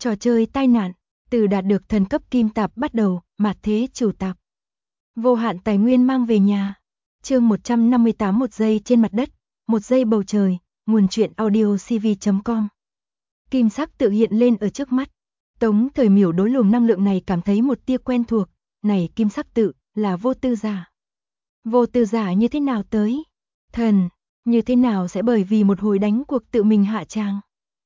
Trò chơi tai nạn, từ đạt được thần cấp kim tạp bắt đầu, mạt thế chủ tạp. Vô hạn tài nguyên mang về nhà. Chương 158 một giây trên mặt đất, một giây bầu trời, nguồn truyện audio cv.com. Kim sắc tự hiện lên ở trước mắt. Tống Thời Miểu đối luồng năng lượng này cảm thấy một tia quen thuộc, này kim sắc tự, là vô tư giả. Vô tư giả như thế nào tới? Thần, như thế nào sẽ bởi vì một hồi đánh cuộc tự mình hạ tràng?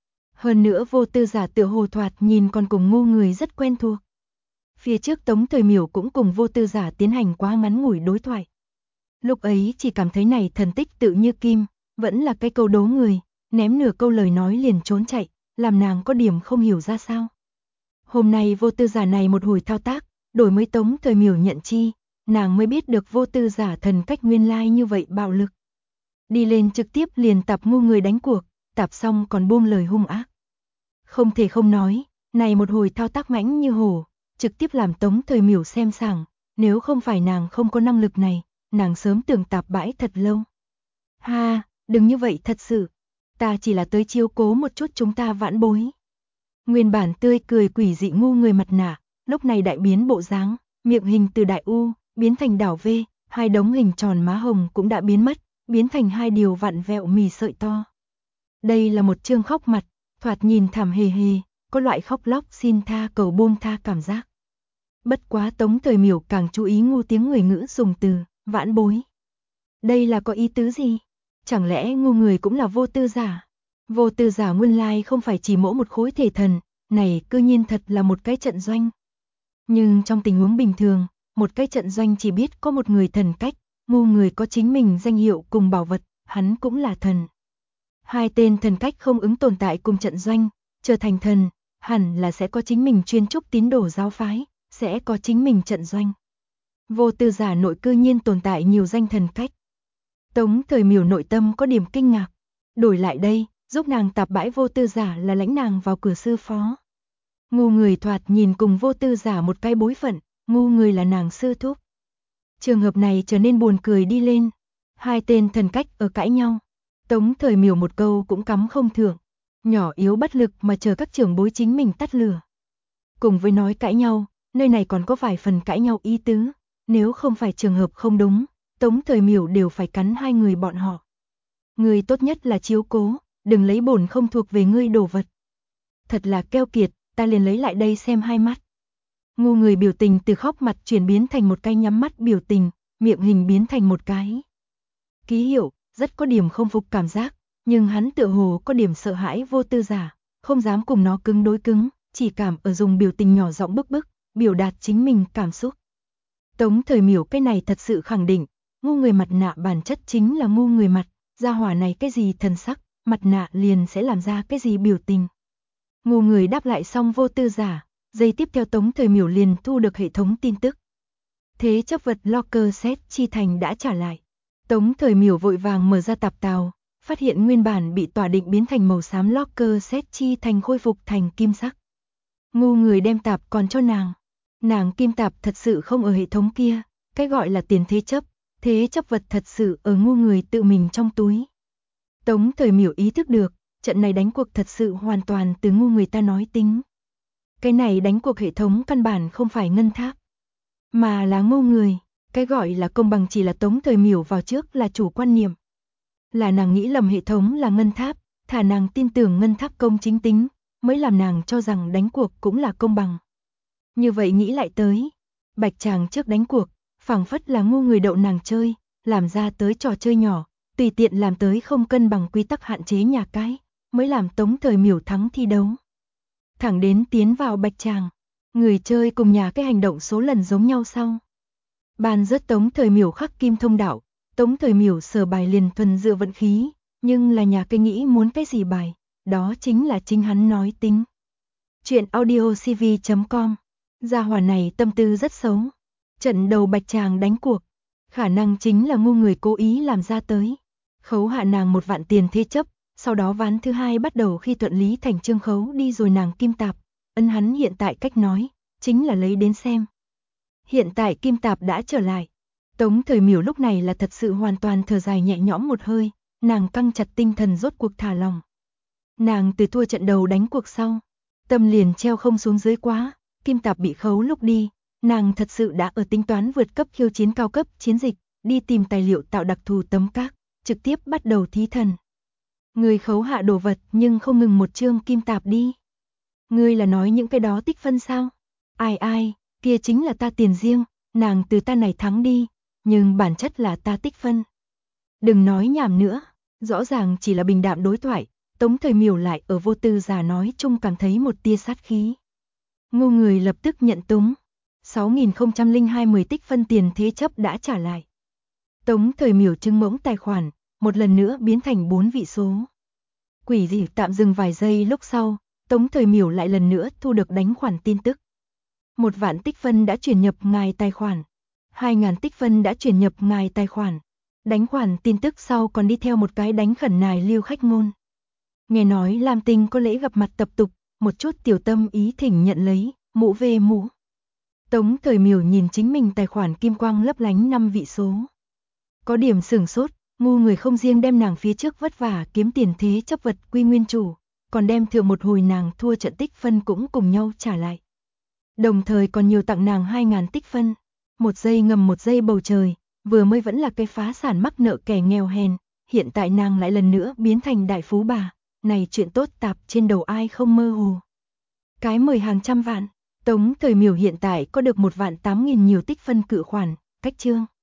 Hơn nữa vô tư giả tựa hồ thoạt nhìn còn cùng ngu người rất quen thuộc. Phía trước Tống Thời Miểu cũng cùng vô tư giả tiến hành quá ngắn ngủi đối thoại. Lúc ấy chỉ cảm thấy này thần tích tự như kim, vẫn là cái câu đố người, ném nửa câu lời nói liền trốn chạy, làm nàng có điểm không hiểu ra sao. Hôm nay vô tư giả này một hồi thao tác, đổi mới Tống Thời Miểu nhận chi, nàng mới biết được vô tư giả thần cách nguyên lai như vậy bạo lực. Đi lên trực tiếp liền tạp ngu người đánh cuộc, tạp xong còn buông lời hung ác. Không thể không nói, này một hồi thao tác mãnh như hổ, trực tiếp làm Tống Thời Miểu xem sảng, nếu không phải nàng không có năng lực này, nàng sớm tưởng tạp bãi thật lâu. Ha, đừng như vậy thật sự, ta chỉ là tới chiếu cố một chút chúng ta vãn bối. Nguyên bản tươi cười quỷ dị ngu người mặt nạ, lúc này đại biến bộ dáng, miệng hình từ đại U, biến thành đảo V, hai đống hình tròn má hồng cũng đã biến mất, biến thành hai điều vặn vẹo mì sợi to. Đây là một chương khóc mặt, thoạt nhìn thảm hề hề, có loại khóc lóc xin tha cầu buông tha cảm giác. Bất quá Tống Thời Miểu càng chú ý ngu tiếng người ngữ dùng từ, vãn bối. Đây là có ý tứ gì? Chẳng lẽ ngu người cũng là vô tư giả? Vô tư giả nguyên lai không phải chỉ mỗi một khối thể thần, này cư nhiên thật là một cái trận doanh. Nhưng trong tình huống bình thường, một cái trận doanh chỉ biết có một người thần cách, ngu người có chính mình danh hiệu cùng bảo vật, hắn cũng là thần. Hai tên thần cách không ứng tồn tại cùng trận doanh, trở thành thần, hẳn là sẽ có chính mình chuyên trúc tín đồ giáo phái, sẽ có chính mình trận doanh. Vô tư giả nội cư nhiên tồn tại nhiều danh thần cách. Tống Thời Miểu nội tâm có điểm kinh ngạc. Đổi lại đây, giúp nàng tạp bãi vô tư giả là lãnh nàng vào cửa sư phó. Ngu người thoạt nhìn cùng vô tư giả một cái bối phận, ngu người là nàng sư thúc. Trường hợp này trở nên buồn cười đi lên. Hai tên thần cách ở cãi nhau. Tống Thời Miểu một câu cũng cắm không thưởng. Nhỏ yếu bất lực mà chờ các trưởng bối chính mình tắt lửa. Cùng với nói cãi nhau, nơi này còn có vài phần cãi nhau ý tứ. Nếu không phải trường hợp không đúng, Tống Thời Miểu đều phải cắn hai người bọn họ. Người tốt nhất là chiếu cố, đừng lấy bổn không thuộc về ngươi đồ vật. Thật là keo kiệt, ta liền lấy lại đây xem hai mắt. Ngu người biểu tình từ khóc mặt chuyển biến thành một cái nhắm mắt biểu tình, miệng hình biến thành một cái ký hiệu, rất có điểm không phục cảm giác, nhưng hắn tựa hồ có điểm sợ hãi vô tư giả, không dám cùng nó cứng đối cứng, chỉ cảm ở dùng biểu tình nhỏ giọng bức bức, biểu đạt chính mình cảm xúc. Tống Thời Miểu cái này thật sự khẳng định, ngu người mặt nạ bản chất chính là ngu người mặt, gia hỏa này cái gì thần sắc, mặt nạ liền sẽ làm ra cái gì biểu tình. Ngu người đáp lại xong vô tư giả, giây tiếp theo Tống Thời Miểu liền thu được hệ thống tin tức. Thế chấp vật locker set chi thành đã trả lại. Tống Thời Miểu vội vàng mở ra tạp tàu, phát hiện nguyên bản bị tỏa định biến thành màu xám locker set chi thành khôi phục thành kim sắc. Ngu người đem tạp còn cho nàng. Nàng kim tạp thật sự không ở hệ thống kia, cái gọi là tiền thế chấp vật thật sự ở ngu người tự mình trong túi. Tống Thời Miểu ý thức được, trận này đánh cuộc thật sự hoàn toàn từ ngu người ta nói tính. Cái này đánh cuộc hệ thống căn bản không phải ngân tháp, mà là ngu người, cái gọi là công bằng chỉ là Tống Thời Miểu vào trước là chủ quan niệm. Là nàng nghĩ lầm hệ thống là ngân tháp, thả nàng tin tưởng ngân tháp công chính tính, mới làm nàng cho rằng đánh cuộc cũng là công bằng. Như vậy nghĩ lại tới, bạch chàng trước đánh cuộc, phảng phất là ngu người đậu nàng chơi, làm ra tới trò chơi nhỏ, tùy tiện làm tới không cân bằng quy tắc hạn chế nhà cái, mới làm Tống Thời Miểu thắng thi đấu. Thẳng đến tiến vào bạch chàng, người chơi cùng nhà cái hành động số lần giống nhau sau. Bàn rớt Tống Thời Miểu khắc kim thông đạo, Tống Thời Miểu sở bài liền thuần dựa vận khí, nhưng là nhà cái nghĩ muốn cái gì bài, đó chính là chính hắn nói tính. Chuyện audio cv.com. Gia hỏa này tâm tư rất xấu. Trận đầu bạch chàng đánh cuộc, khả năng chính là ngu người cố ý làm ra tới. Khấu hạ nàng 1 vạn tiền thế chấp, sau đó ván thứ hai bắt đầu khi thuận lý thành chương khấu đi rồi nàng kim tạp. Ấn hắn hiện tại cách nói, chính là lấy đến xem. Hiện tại kim tạp đã trở lại. Tống Thời Miểu lúc này là thật sự hoàn toàn thở dài nhẹ nhõm một hơi, nàng căng chặt tinh thần rốt cuộc thả lòng. Nàng từ thua trận đầu đánh cuộc sau, Tâm liền treo không xuống dưới quá, Kim Tạp bị khấu lúc đi, nàng thật sự đã ở tính toán vượt cấp khiêu chiến cao cấp chiến dịch, đi tìm tài liệu tạo đặc thù tấm các, trực tiếp bắt đầu thí thần. Người khấu hạ đồ vật nhưng không ngừng một chương Kim Tạp đi. Ngươi là nói những cái đó tích phân sao? Ai, kia chính là ta tiền riêng, nàng từ ta này thắng đi, nhưng bản chất là ta tích phân. Đừng nói nhảm nữa, rõ ràng chỉ là bình đạm đối thoại, Tống Thời Miểu lại ở vô tư giả nói chung cảm thấy một tia sát khí. Ngu người lập tức nhận túng, 6.002 10 tích phân tiền thế chấp đã trả lại. Tống Thời Miểu trưng mỗng tài khoản, một lần nữa biến thành 4 vị số. Quỷ dị tạm dừng vài giây lúc sau, Tống Thời Miểu lại lần nữa thu được đánh khoản tin tức. 1 vạn tích phân đã chuyển nhập ngài tài khoản. 2.000 tích phân đã chuyển nhập ngài tài khoản. Đánh khoản tin tức sau còn đi theo một cái đánh khẩn nài lưu khách ngôn. Nghe nói Lam Tinh có lễ gặp mặt tập tục, một chút tiểu tâm ý thỉnh nhận lấy, mũ về mũ. Tống Thời Miểu nhìn chính mình tài khoản kim quang lấp lánh 5 vị số. Có điểm sửng sốt, ngu người không riêng đem nàng phía trước vất vả kiếm tiền thế chấp vật quy nguyên chủ, còn đem thượng một hồi nàng thua trận tích phân cũng cùng nhau trả lại. Đồng thời còn nhiều tặng nàng 2.000 tích phân. Một giây ngầm một giây bầu trời, vừa mới vẫn là cái phá sản mắc nợ kẻ nghèo hèn, hiện tại nàng lại lần nữa biến thành đại phú bà, này chuyện tốt tạp trên đầu ai không mơ hồ. Cái 10 hàng trăm vạn, Tống Thời Miểu hiện tại có được 1.8.000 nhiều tích phân cự khoản, cách chương.